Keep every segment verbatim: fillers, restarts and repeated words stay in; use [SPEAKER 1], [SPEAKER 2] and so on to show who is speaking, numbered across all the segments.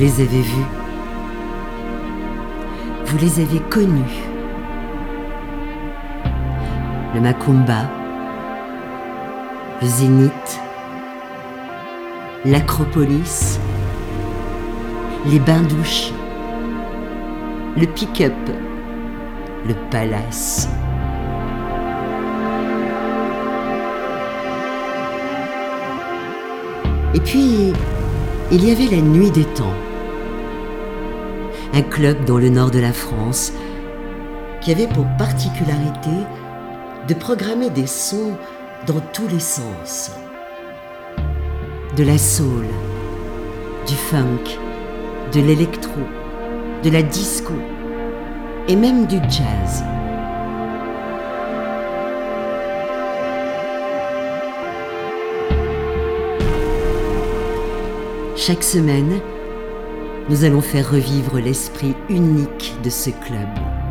[SPEAKER 1] les avez vus, vous les avez connus. Le Macumba, le Zénith, l'Acropolis, les bains-douches, le pick-up, le palace. Et puis, il y avait la Nuit des Temps, un club dans le nord de la France qui avait pour particularité de programmer des sons dans tous les sens. De la soul, du funk, de l'électro, de la disco et même du jazz. Chaque semaine, nous allons faire revivre l'esprit unique de ce club.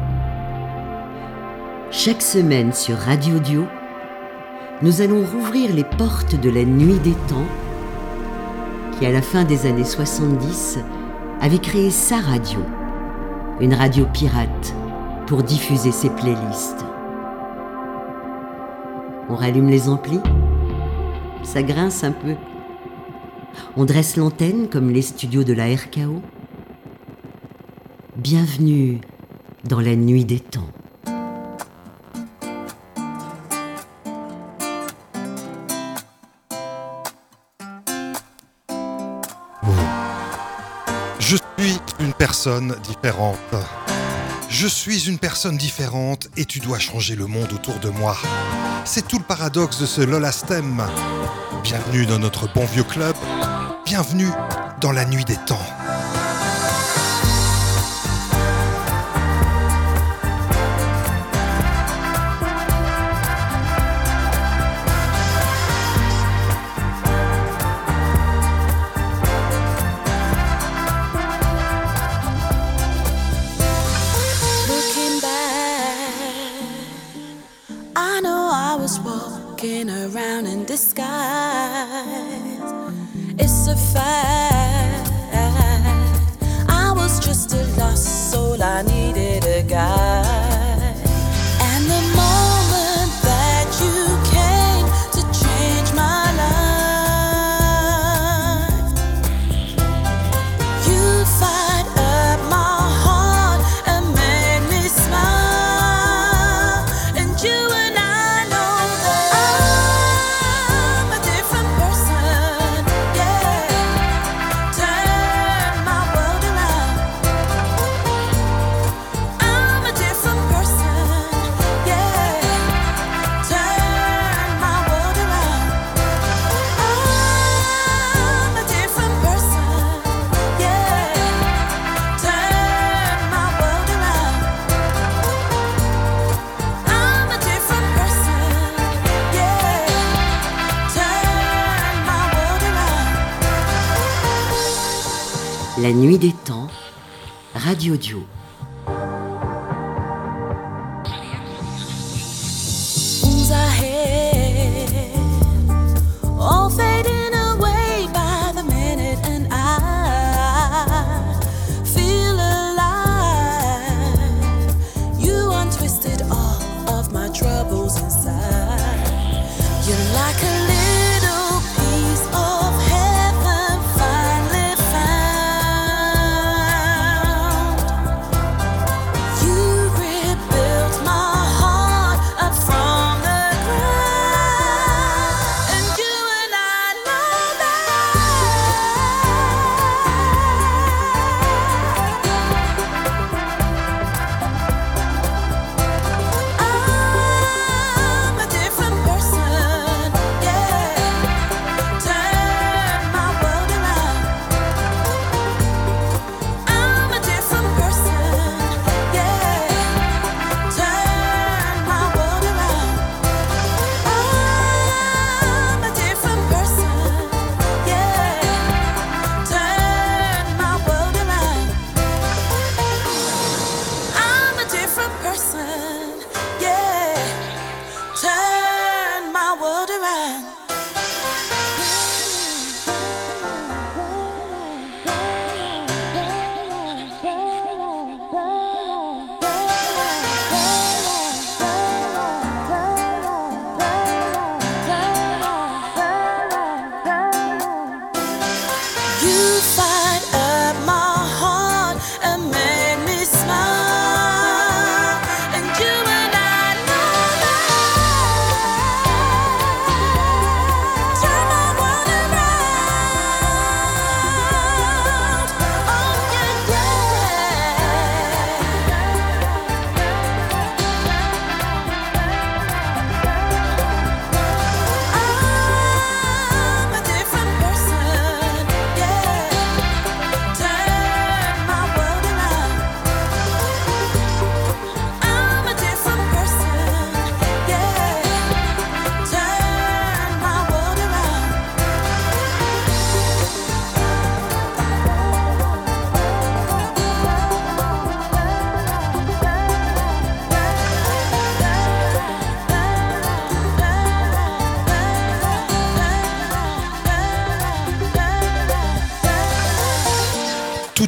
[SPEAKER 1] Chaque semaine sur Radio Dio, nous allons rouvrir les portes de la Nuit des Temps qui, à la fin des années soixante-dix, avait créé sa radio, une radio pirate pour diffuser ses playlists. On rallume les amplis, ça grince un peu. On dresse l'antenne comme les studios de la R K O. Bienvenue dans la Nuit des Temps.
[SPEAKER 2] Je suis une personne différente. Je suis une personne différente et tu dois changer le monde autour de moi. C'est tout le paradoxe de ce Lolastem. Bienvenue dans notre bon vieux club. Bienvenue dans la Nuit des Temps.
[SPEAKER 3] Around in disguise, it's a fact. I was just a lost soul, I needed a guide. And the moment that you came to change my life, you fired up my heart and made me smile. And you and I
[SPEAKER 1] La Nuit des Temps, Radio Dio.
[SPEAKER 3] Who's ahead? All fading away by the minute, and I feel alive. You untwisted all of my troubles inside. You're like a little piece of heaven finally found.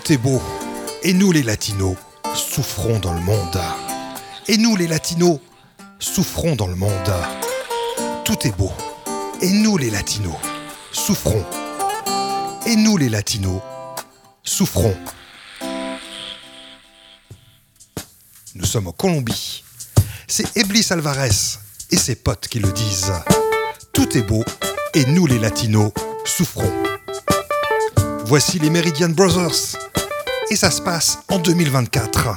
[SPEAKER 2] Tout est beau, et nous les latinos souffrons dans le monde. Et nous les latinos souffrons dans le monde. Tout est beau, et nous les latinos souffrons. Et nous les latinos souffrons. Nous sommes en Colombie. C'est Eblis Alvarez et ses potes qui le disent. Tout est beau, et nous les latinos souffrons. Voici les Meridian Brothers. Et ça se passe en deux mille vingt-quatre.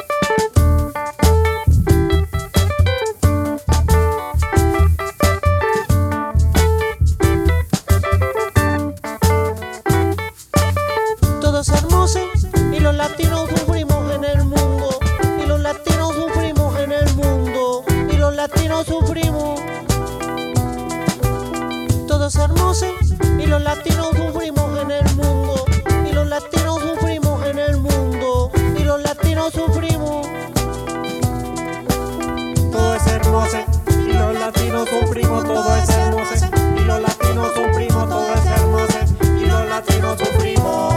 [SPEAKER 4] Todo es hermoso y los latinos sufrimos en el mundo. Y los latinos sufrimos en el mundo. Y los latinos sufrimos. Todo es hermoso y los latinos sufrimos en el mundo. Y los latinos sufrimos en el mundo. Y los latinos sufrimos. Todo es hermoso y los latinos sufrimos. Todo es hermoso y los latinos sufrimos. Todo es hermoso y los latinos sufrimos.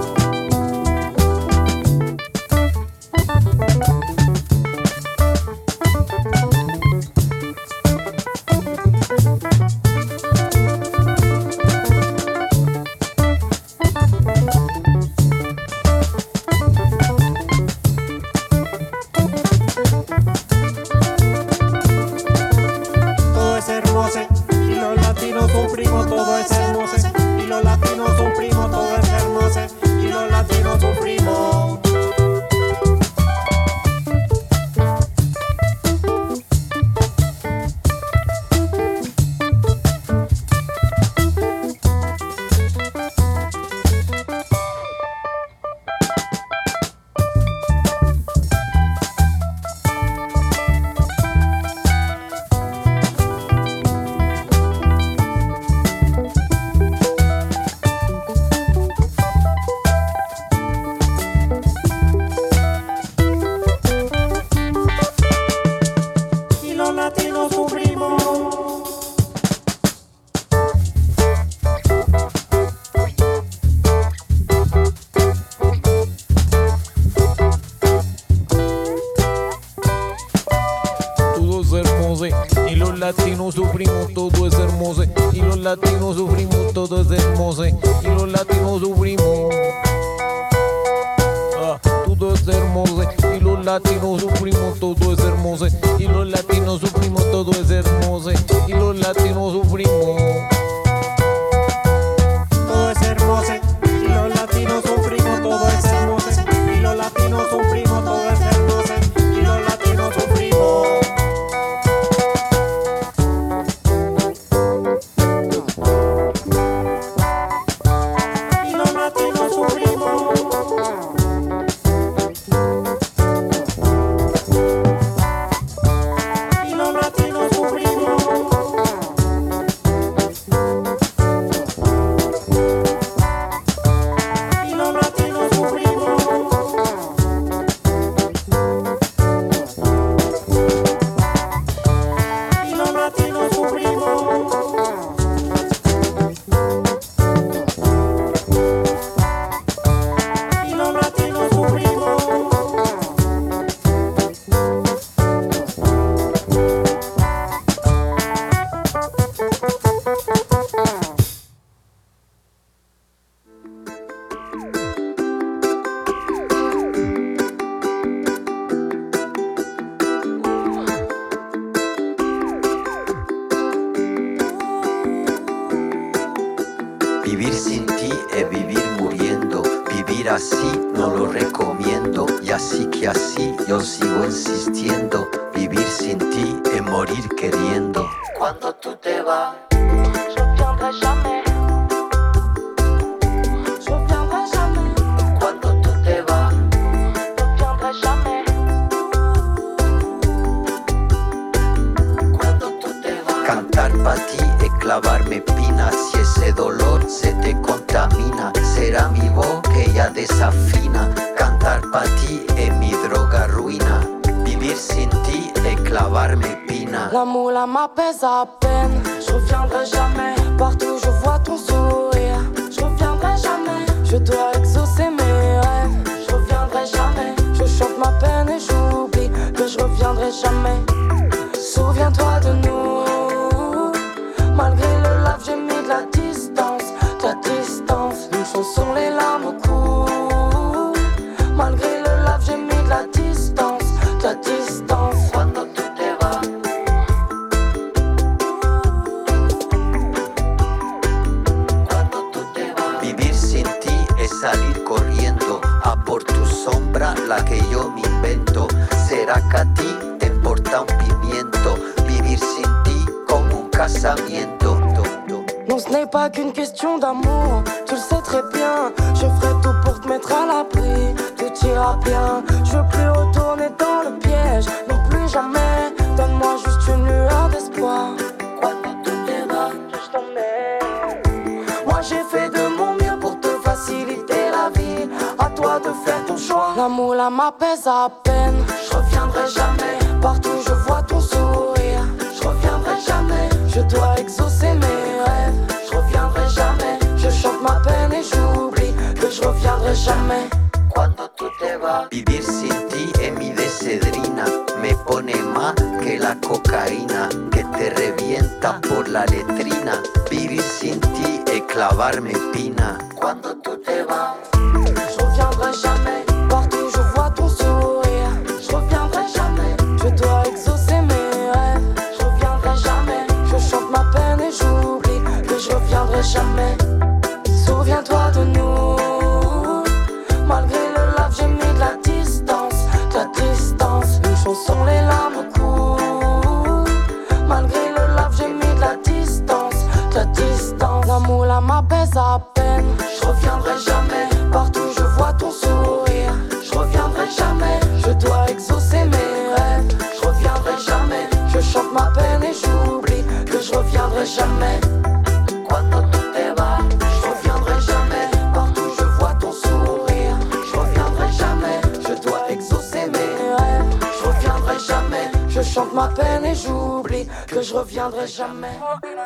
[SPEAKER 5] Vivir sin ti es vivir muriendo. Vivir así no lo recomiendo. Y así que así yo sigo insistiendo. Vivir sin ti es morir queriendo. Cuando tú te vas, je reviendrai jamais. Je reviendrai jamais. Cuando tú te vas, je reviendrai jamais. Cuando tú te vas. Cantar pa' ti es clavarme pinas. Si ese dolor se te contamina, será mi voz que ya desafina. Cantar pa' ti es mi droga ruina. Vivir sin ti es clavarme pina.
[SPEAKER 6] L'amour là m'apaise à peine. Je reviendrai jamais. Partout je vois ton sourire. Je reviendrai jamais. Je dois exaucer mes rêves. pas qu'une question d'amour, tu le sais très bien. Je ferai tout pour te mettre à l'abri, tout ira bien. Je veux plus retourner dans le piège, non plus jamais. Donne-moi juste une lueur d'espoir. Cuando tú te vas, je t'emmène. Moi j'ai fait de mon mieux pour te faciliter la vie. À toi de faire ton choix. L'amour là m'apaise à peine. Je reviendrai jamais. Partout je vois ton sourire. Je reviendrai jamais. Je dois exaucer mes rêves. Je reviendrai jamais. Je chante ma peine et j'oublie que je reviendrai jamais.
[SPEAKER 5] Cuando tú te vas, vivir sin ti es mi decedrina. Me pone más que la cocaína que te revienta por la letrina. Vivir sin ti es clavarme pina. Cuando tú te vas,
[SPEAKER 6] je reviendrai jamais. Partout je vois ton sourire. Je reviendrai jamais. Je dois exaucer mes rêves. Je reviendrai jamais. Je chante ma peine et j'oublie que je reviendrai jamais. Souviens-toi de nous. Malgré le lave, j'ai mis de la distance, de la distance. Une chanson, les larmes coulent. Malgré le lave, j'ai mis de la distance, de la distance. L'amour là m'apaise à peine. Je reviendrai jamais. Partout je vois ton sourire. Je reviendrai jamais. Je dois exaucer mes rêves. Je reviendrai jamais. Je chante ma peine et j'oublie que je reviendrai jamais.
[SPEAKER 5] cuando tú te vas,
[SPEAKER 6] Je reviendrai jamais. Partout je vois ton sourire. Je reviendrai jamais. Je dois exaucer mes rêves. Je reviendrai jamais. Je chante ma peine et j'oublie que je reviendrai jamais.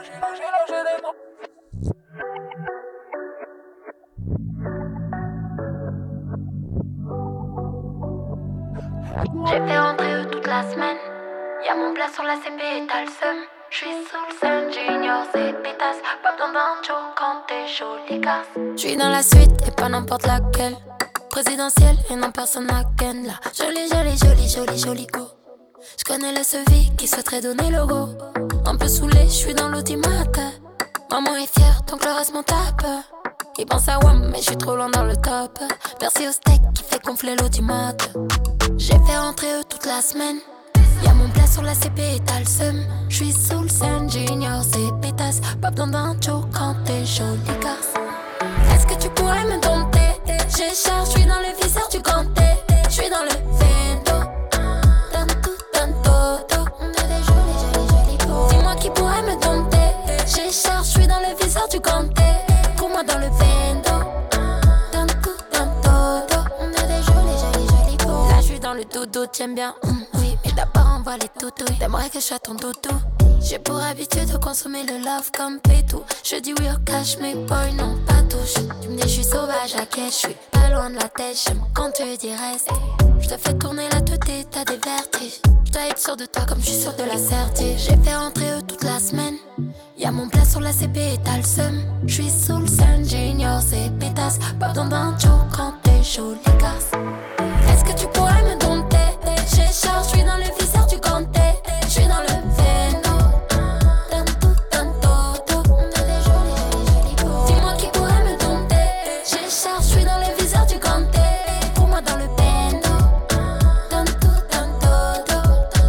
[SPEAKER 7] J'ai fait rentrer eux toute la semaine. Y'a mon plat sur la C P et t'as le seum. J'suis sous le sun, junior, c'est pétasse. Pas besoin d'un show quand t'es jolie casse. J'suis dans la suite et pas n'importe laquelle. Présidentielle et non personne à ken là. Jolie, jolie, jolie, jolie, jolie go. J'connais le sevi qui souhaiterait donner le go. Un peu saoulé, j'suis dans l'automate. Maman est fière, donc le reste m'en tape. Il pense à Wam, mais j'suis trop loin dans le top. Merci au steak qui fait gonfler l'automate. J'ai fait rentrer eux toute la semaine. Y'a mon plat sur la C P et t'as le seum. J'suis sous le scène, junior, c'est pétasse. Pas besoin d'un show quand t'es jolie casse. Est-ce que tu pourrais me dompter? J'ai charge, j'suis dans le viseur du ganté. J'suis dans le vento. Donne tout, donne todo. On a des jolis, jolis, jolis go. Dis-moi qui pourrait me dompter. J'ai charge, j'suis dans le viseur du ganté. Pour moi dans le vento. Donne tout, donne todo. On a des jolis, jolis, jolis go. Là j'suis dans le dodo, t'aimes bien, mm, oui. Mais d'abord envoie les toutous. T'aimerais que je sois ton doudou. J'ai pour habitude de consommer le love comme pétou. Je dis oui au cash, mais boy non pas touche. Tu me dis je suis sauvage à cash, je suis pas loin de la tête. J'aime quand tu dis reste. Je te fais tourner la tête et t'as des vertiges. Je dois être sûr de toi comme je suis sûr de la certitude. J'ai fait rentrer eux toute la semaine. Y'a mon plat sur la C P et t'as le seum. J'suis sous le sun, junior, c'est pétasse. Pas besoin d'un show quand t'es jolie casse. Est-ce que tu pourrais me dompter? J'ai charge, j'suis dans le viseur du ganté. J'suis dans le véno. Donne tout, donne todo. On a des jolis, jolis, jolis go. Dis-moi qui pourrait me dompter. J'ai charge, j'suis dans le viseur du ganté. Pour moi dans le bendo. Donne tout, donne todo.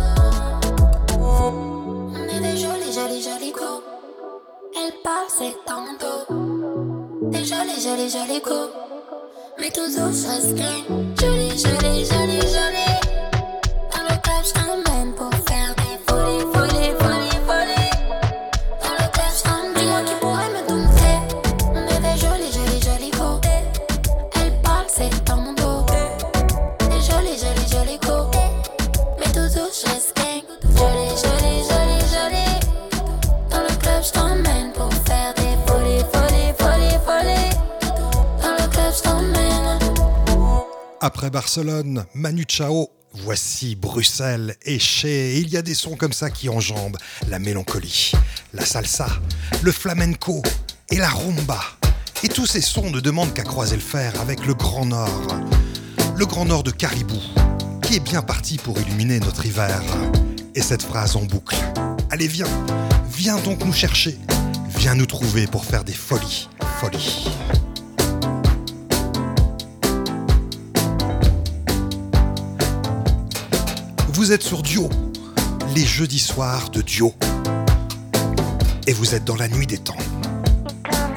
[SPEAKER 7] On est des jolis, jolis, jolis go. Elle parle, c'est dans mon dos. Des jolis, jolis, jolis go. Mais tout douce reste game. Jolie, jolie, jolie, jolie. Dans le club, j't'emmène pour faire des folies, folies, folies, folies. Dans le club, j't'emmène. Dis-moi qui pourrait me dompter. On est des jolis, jolis, jolis go. Elle parle, c'est dans mon dos. Des jolis, jolis, jolis go. Mais tout douce reste game. Jolie, jolie, jolie, jolie. Dans le club, j't'emmène pour faire des folies, folies, folies, folies. Dans le club, j't'emmène.
[SPEAKER 2] Après Barcelone, Manu Chao, voici Bruxelles et Che. Il y a des sons comme ça qui enjambent la mélancolie, la salsa, le flamenco et la rumba. Et tous ces sons ne demandent qu'à croiser le fer avec le Grand Nord. Le Grand Nord de Caribou, qui est bien parti pour illuminer notre hiver. Et cette phrase en boucle. Allez, viens, viens donc nous chercher. Viens nous trouver pour faire des folies, folies. Vous êtes sur Dio, les jeudis soirs de Dio. Et vous êtes dans la nuit des temps.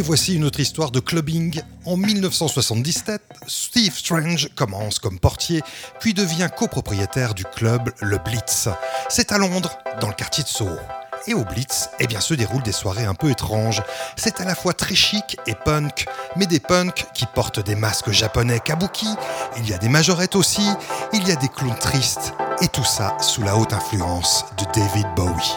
[SPEAKER 2] voici une autre histoire de clubbing. En dix-neuf cent soixante-dix-sept, Steve Strange commence comme portier, puis devient copropriétaire du club Le Blitz. C'est à Londres, dans le quartier de Soho. Et au Blitz, eh bien, se déroulent des soirées un peu étranges. C'est à la fois très chic et punk, mais des punks qui portent des masques japonais kabuki. Il y a des majorettes aussi, il y a des clowns tristes, et tout ça sous la haute influence de David Bowie.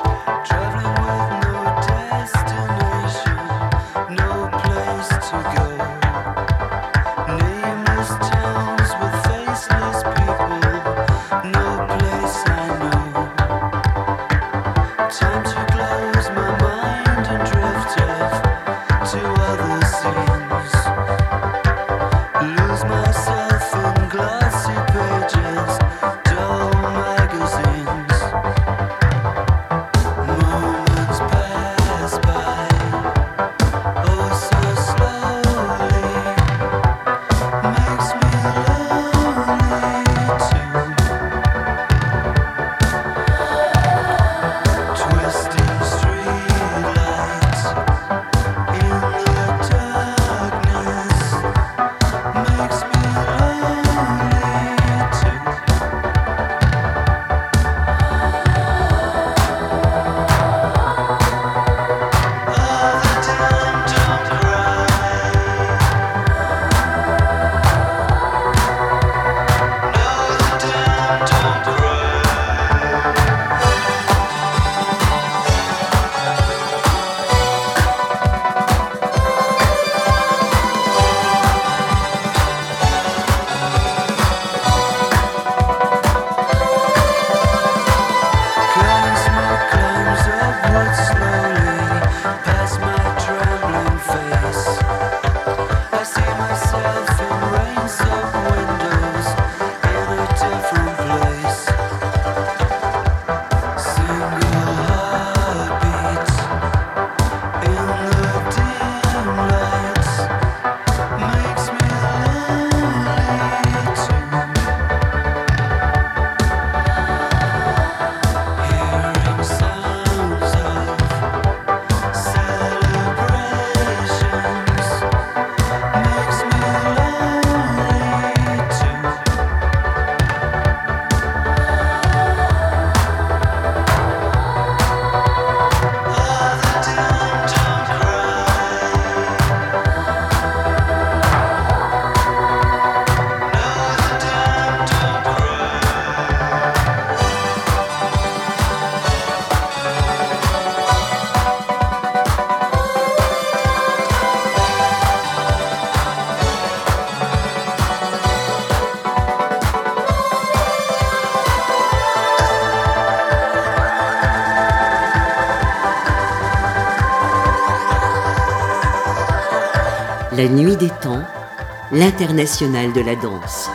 [SPEAKER 1] La nuit des temps, l'international de la danse.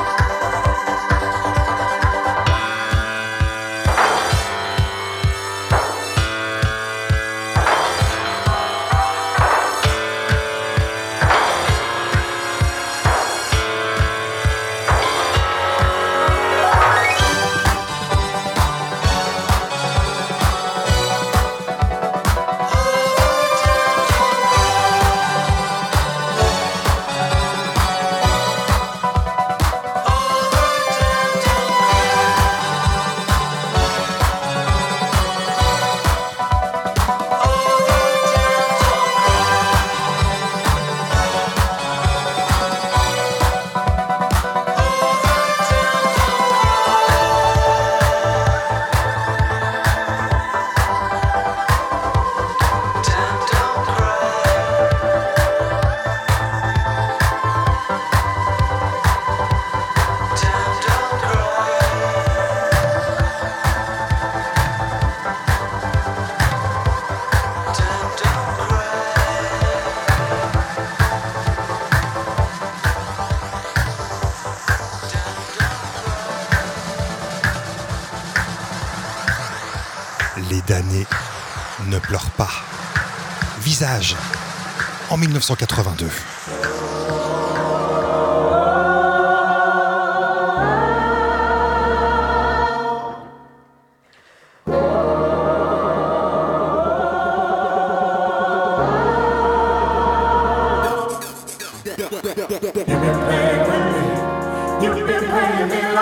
[SPEAKER 2] Les damnés ne pleurent pas. Visage, en dix-neuf cent quatre-vingt-deux.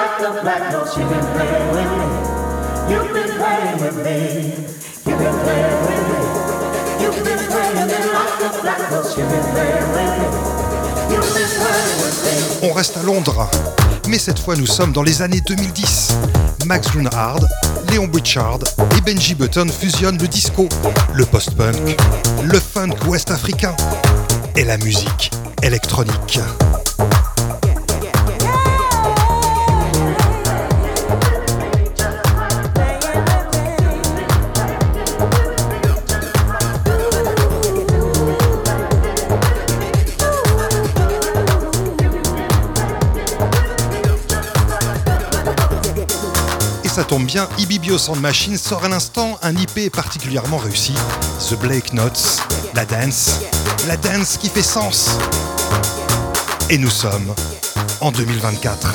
[SPEAKER 8] like the black notes. You've been playing with me. You've been playing with me. You've been playing with me. You've been playing me like the black notes. You've been playing with me. You've been playing with me.
[SPEAKER 2] On reste à Londres, mais cette fois nous sommes dans les années deux mille dix. Max Greenhard, Léon Bridgard et Benji Button fusionnent le disco, le post-punk, le funk ouest-africain et la musique électronique. Ça tombe bien, Ibibio Sound Machine sort à l'instant un I P particulièrement réussi, The Blake Notes, la dance, la dance qui fait sens. Et nous sommes en deux mille vingt-quatre.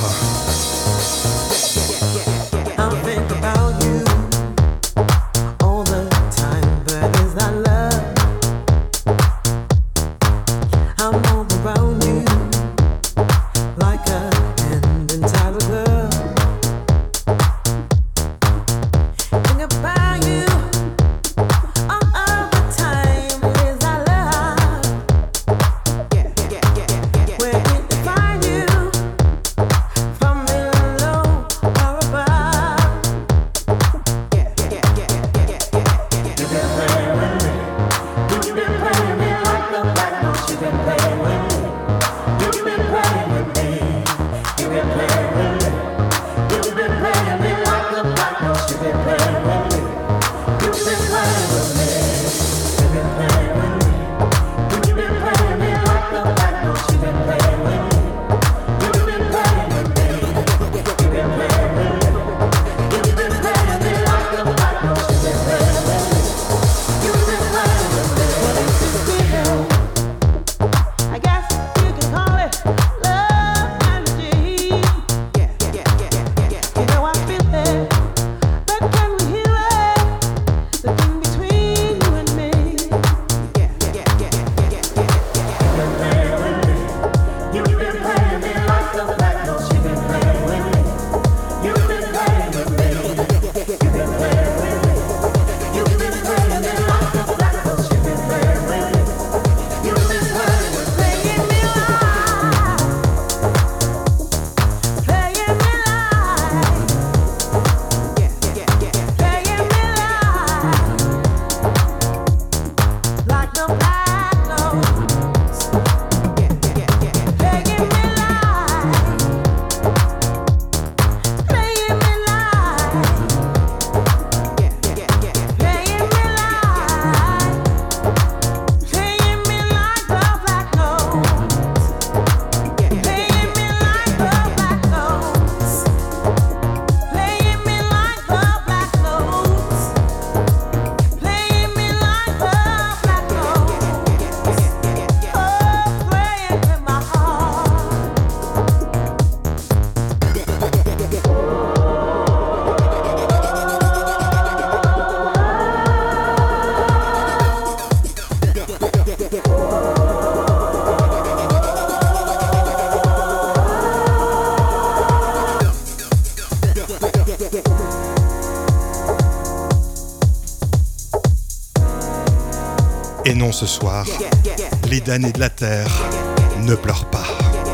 [SPEAKER 2] Et non, ce soir, les damnés de la terre ne pleurent pas.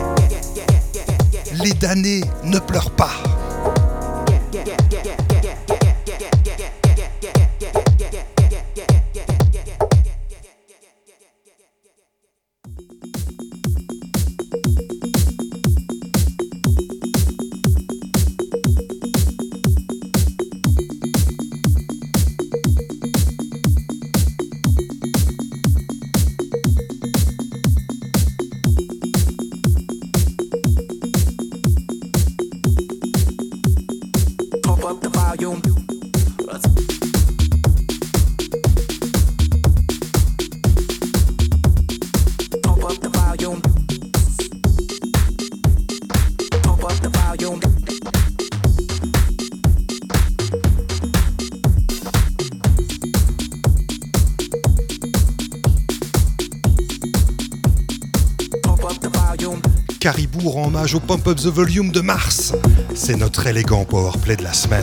[SPEAKER 2] Les damnés ne pleurent pas. Caribou Strasbourg en hommage au Pump Up the Volume de mars. C'est notre élégant powerplay de la semaine.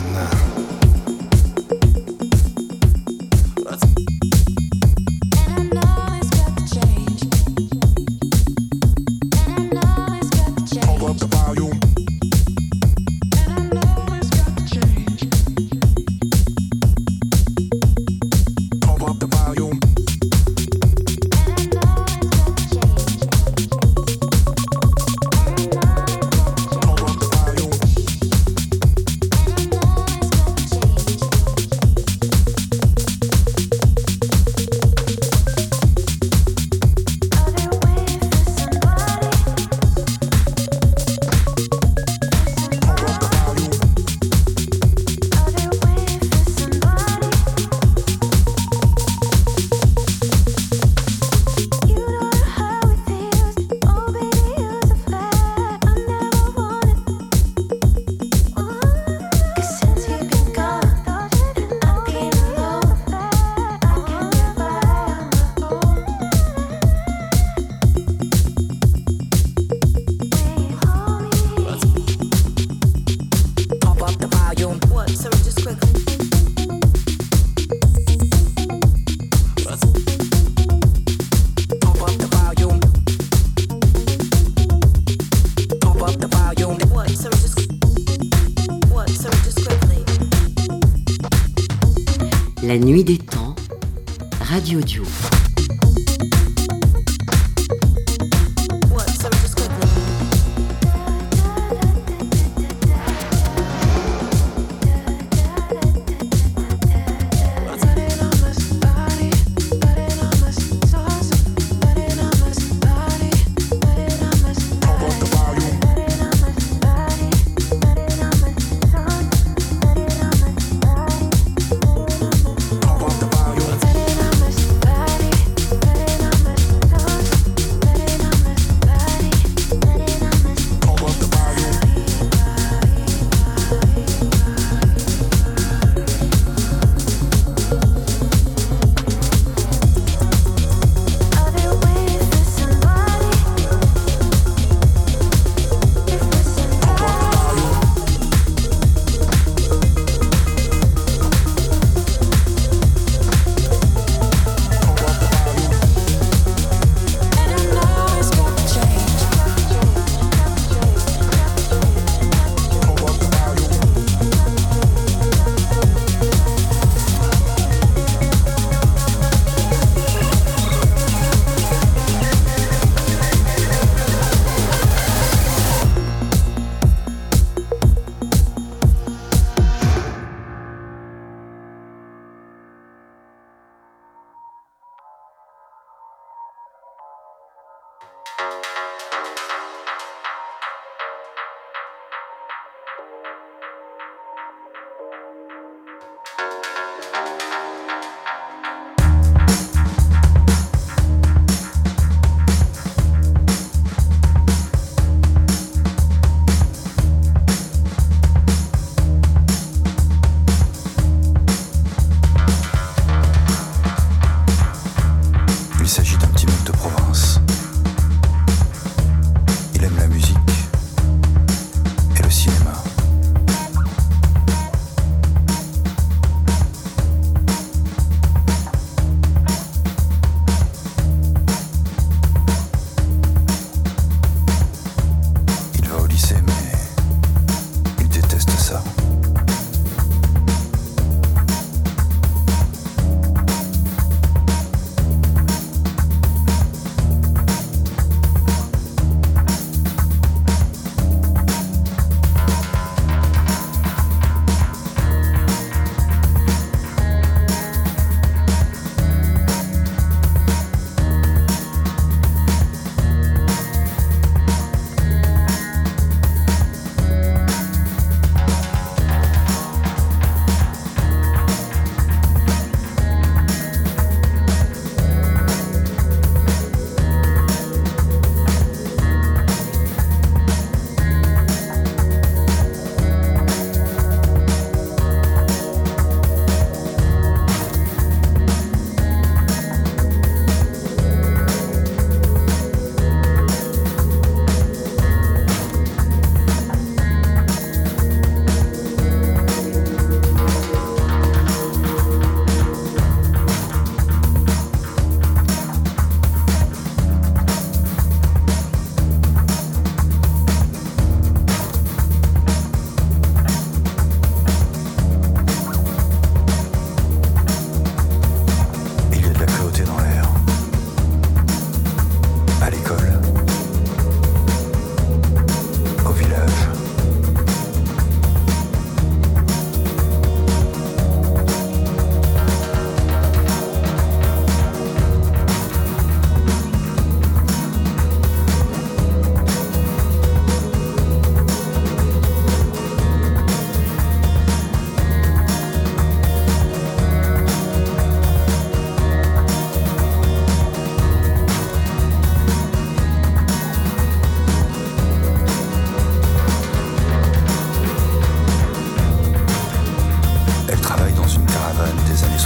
[SPEAKER 1] La nuit des temps, Radio Duo.
[SPEAKER 3] Body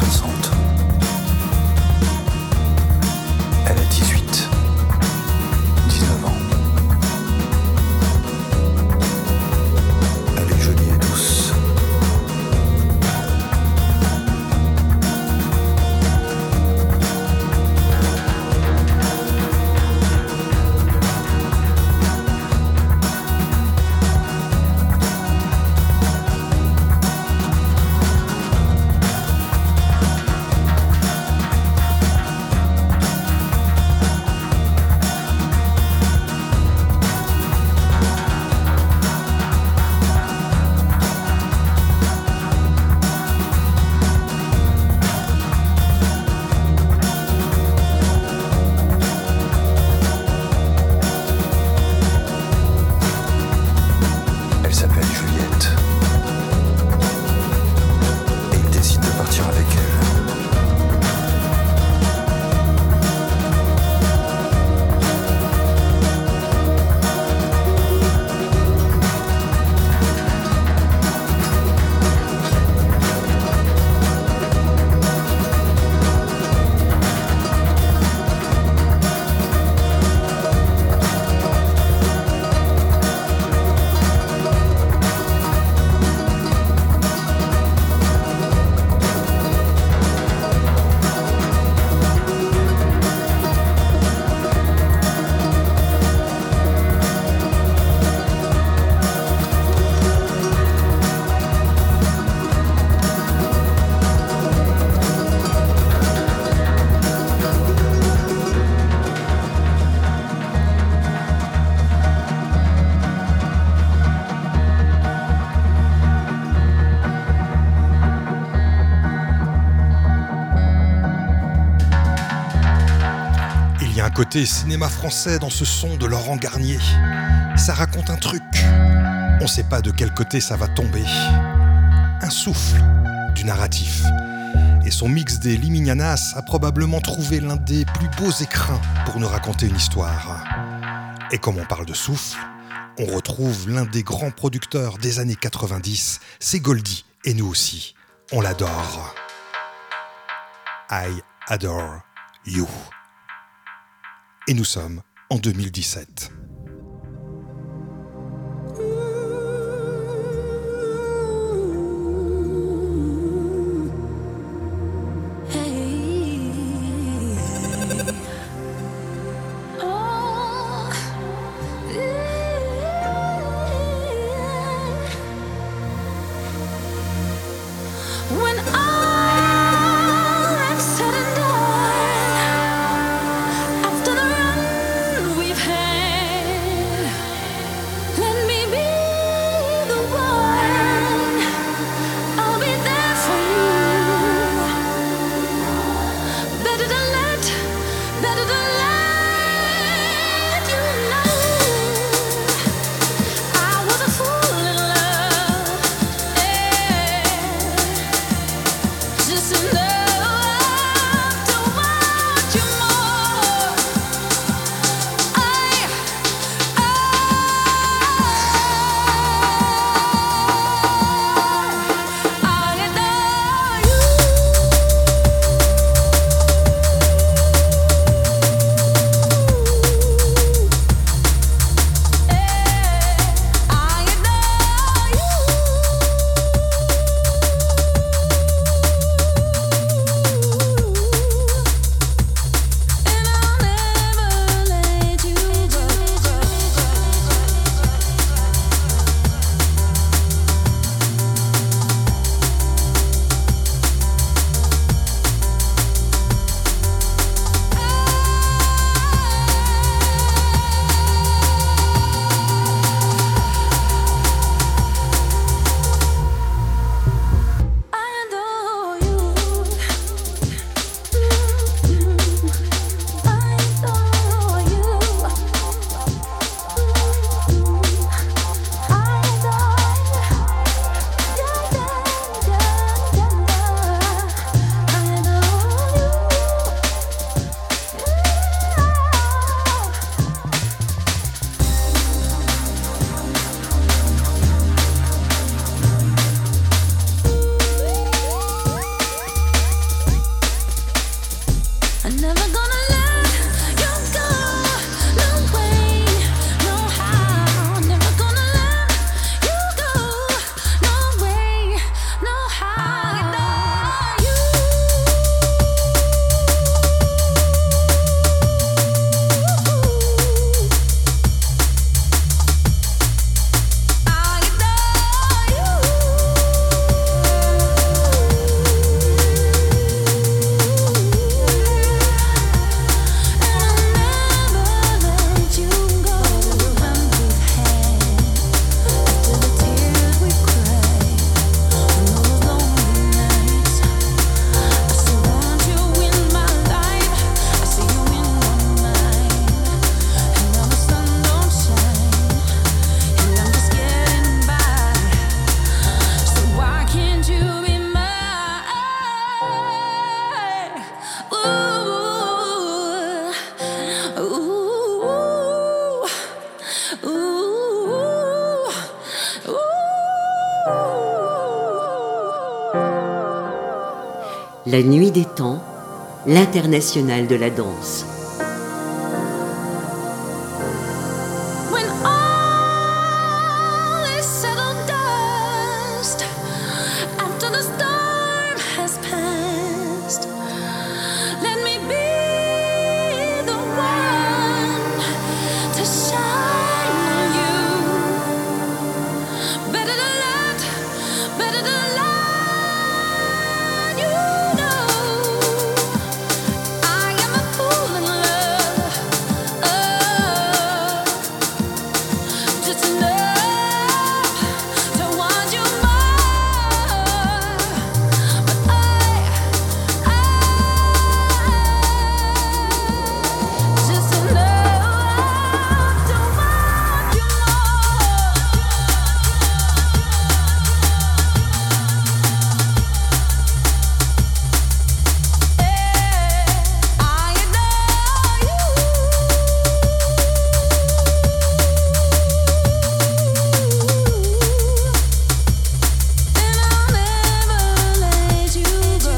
[SPEAKER 9] soixante. Elle a dix-huit, dix-neuf ans. Elle est jolie et douce. Elle s'appelle Juliette. Et il décide de partir avec elle.
[SPEAKER 2] Côté cinéma français dans ce son de Laurent Garnier. Ça raconte un truc. On sait pas de quel côté ça va tomber. Un souffle du narratif. Et son mix des Limignanas a probablement trouvé l'un des plus beaux écrins pour nous raconter une histoire. Et comme on parle de souffle, on retrouve l'un des grands producteurs des années quatre-vingt-dix, c'est Goldie, et nous aussi, on l'adore. I adore you. Et nous sommes en deux mille dix-sept.
[SPEAKER 7] After the run we've had
[SPEAKER 1] La nuit des temps, l'international de la danse.
[SPEAKER 7] When all is settled dust, after the storm has passed, let me be the one to shine on you. Better to let, better to let you know I am a fool in love. Oh, just enough to want you more. But I, I, just enough to want you more. I adore you, and I'll never let you go.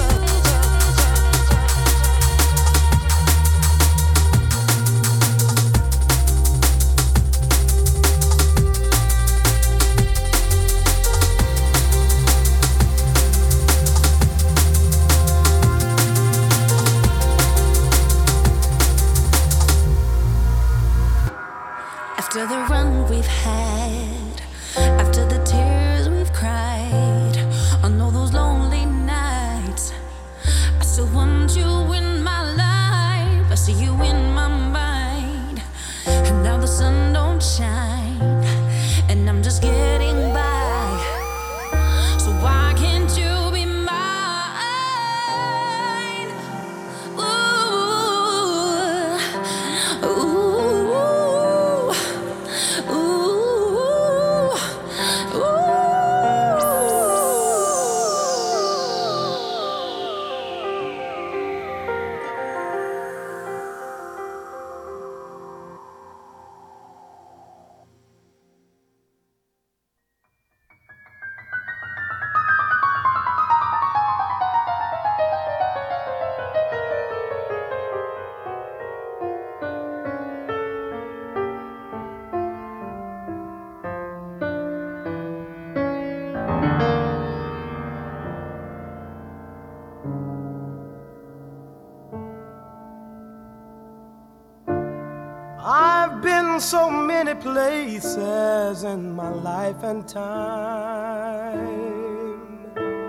[SPEAKER 7] After the run we've had, after the tears we've cried, on all those lonely nights, I still want you in my life. I see you in my mind, and now the sun don't shine, and I'm just getting by. So why can't you be mine? Ooh, ooh, ooh,
[SPEAKER 4] I've been so many places in my life and time.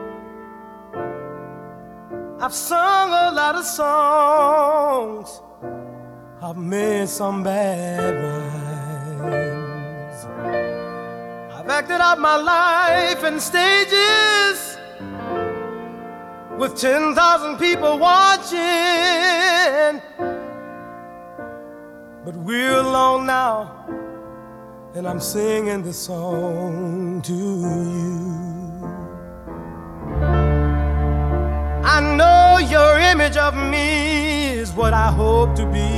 [SPEAKER 4] I've sung a lot of songs, I've made some bad rhymes. I've acted out my life in stages with ten thousand people watching. But we're alone now, and I'm singing this song to you. I know your image of me is what I hope to be.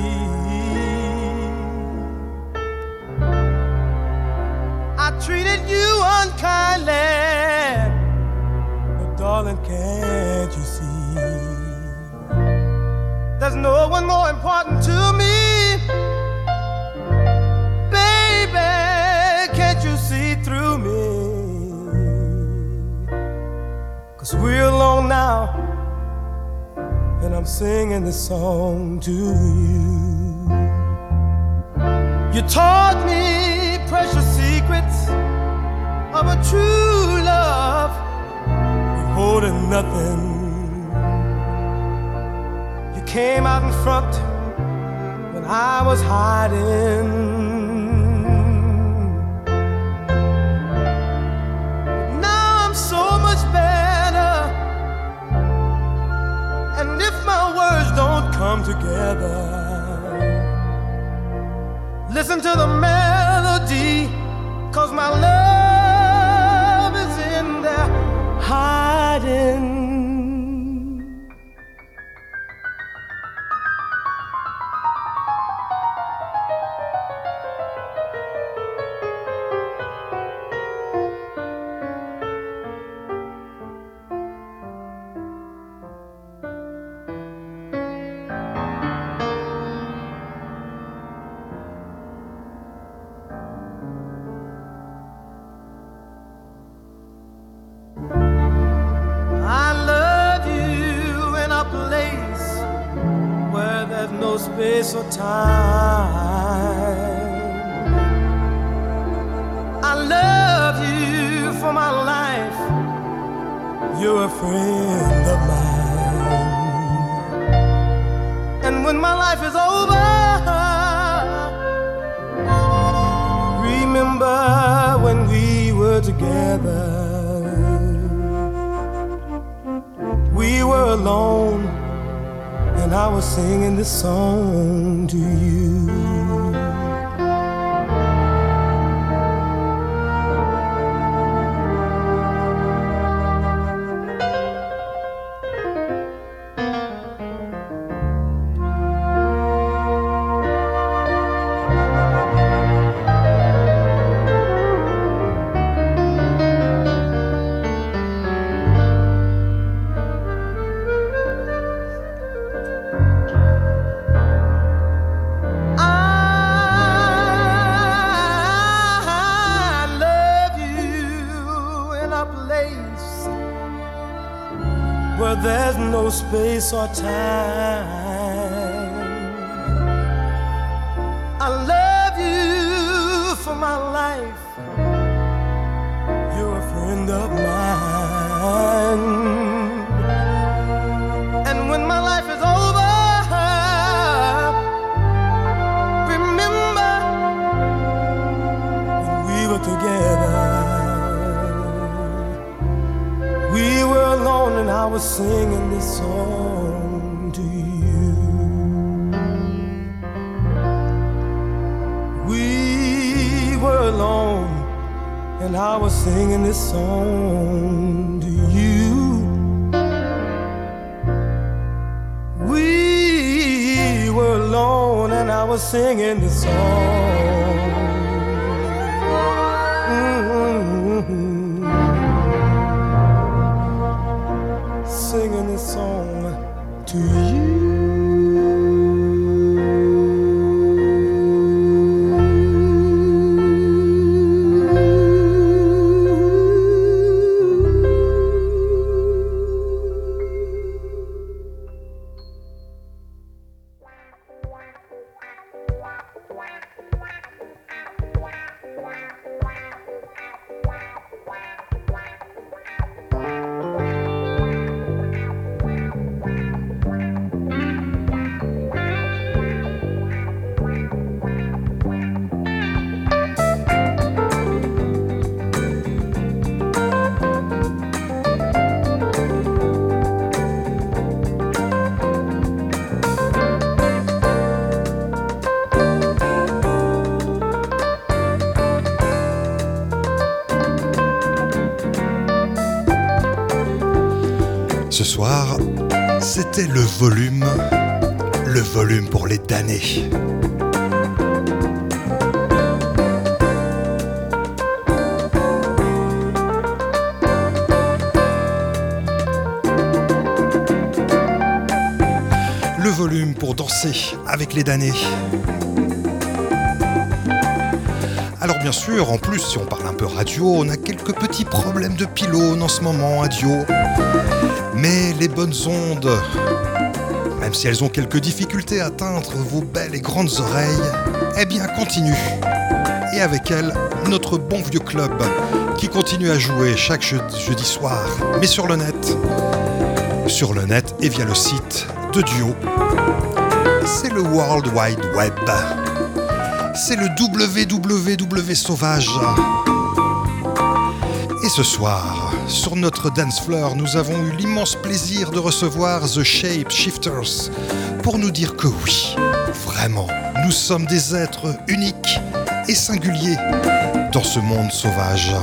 [SPEAKER 4] I treated you unkindly, but darling, can't you see? There's no one more important to me. Can't you see through me? 'Cause we're alone now, and I'm singing this song to you. You taught me precious secrets of a true love, withholding nothing. You came out in front when I was hiding. So much better, and if my words don't come together, listen to the melody, 'cause my love is in there hiding. space or time. I love you for my life. You're a friend of mine. And when my life is over, remember when we were together. We were alone, and I was singing this song to you. There's no space or time. I love you for my life. You're a friend of mine. And when my life is over, remember when we were together. We were alone and I was singing this song to you. We were alone and I was singing this song to you. We were alone and I was singing this song. Mm-hmm. Singing this song to you.
[SPEAKER 2] Ce soir, c'était le volume, le volume pour les damnés. Le volume pour danser avec les damnés. Alors bien sûr, en plus, si on parle un peu radio, on a quelques petits problèmes de pylône en ce moment, adieu. Mais les bonnes ondes, même si elles ont quelques difficultés à atteindre vos belles et grandes oreilles, eh bien continuent. Et avec elles, notre bon vieux club qui continue à jouer chaque je- jeudi soir, mais sur le net. Sur le net et via le site de Duo. C'est le World Wide Web. C'est le W W W sauvage. Et ce soir, sur notre dance floor, nous avons eu l'immense plaisir de recevoir The Shape Shifters pour nous dire que oui, vraiment, nous sommes des êtres uniques et singuliers dans ce monde sauvage.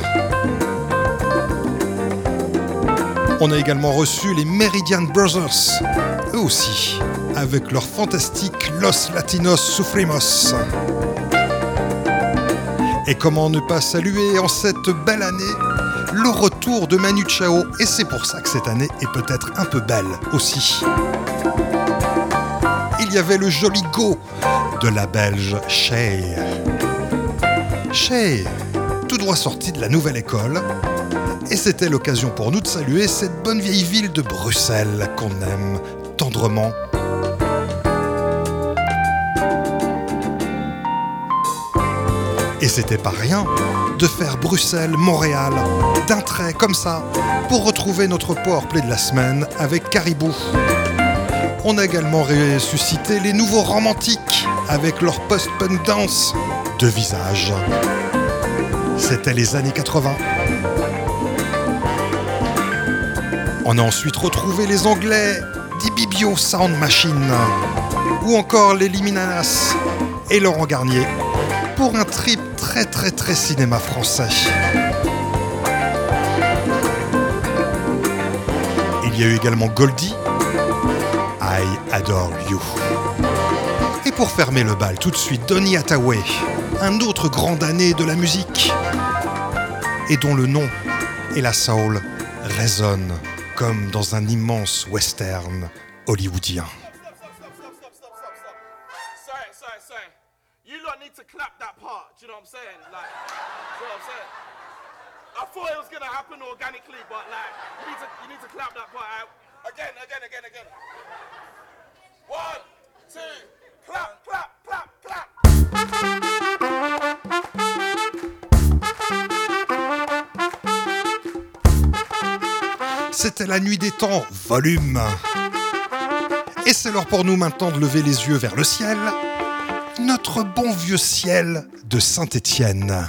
[SPEAKER 2] On a également reçu les Meridian Brothers, eux aussi, avec leur fantastique Los Latinos Sufrimos. Et comment ne pas saluer en cette belle année le retour de Manu Chao, et c'est pour ça que cette année est peut-être un peu belle aussi. Il y avait le joli go de la Belge Shay. Shay, tout droit sorti de la nouvelle école, et c'était l'occasion pour nous de saluer cette bonne vieille ville de Bruxelles qu'on aime tendrement. Et c'était pas rien de faire Bruxelles, Montréal, d'un trait comme ça, pour retrouver notre powerplay de la semaine avec Caribou. On a également ressuscité les nouveaux romantiques avec leur post-punk dance de visage. C'était les années quatre-vingts. On a ensuite retrouvé les Anglais d'Ibibio Sound Machine ou encore les Liminanas et Laurent Garnier pour un trip très très très cinéma français. Il y a eu également Goldie, I Adore You. Et pour fermer le bal, tout de suite, Donny Hathaway, un autre grand damné de la musique et dont le nom et la soul résonnent comme dans un immense western hollywoodien.
[SPEAKER 10] Sorry, sorry, sorry. You lot need to clap that part. Do you know what I'm saying? Like, you know what I'm saying? I thought it was gonna happen organically, but like, you need to, you need to clap that part out. Again, again, again, again. One, two, clap, clap, clap, clap.
[SPEAKER 2] C'était la nuit des temps, volume. Et c'est l'heure pour nous maintenant de lever les yeux vers le ciel. Notre bon vieux ciel de Saint-Étienne.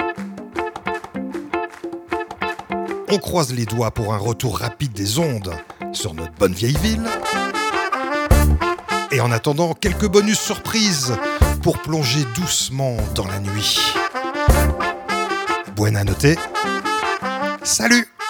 [SPEAKER 2] On croise les doigts pour un retour rapide des ondes sur notre bonne vieille ville. Et en attendant, quelques bonus surprises pour plonger doucement dans la nuit. Buena notte. Salut!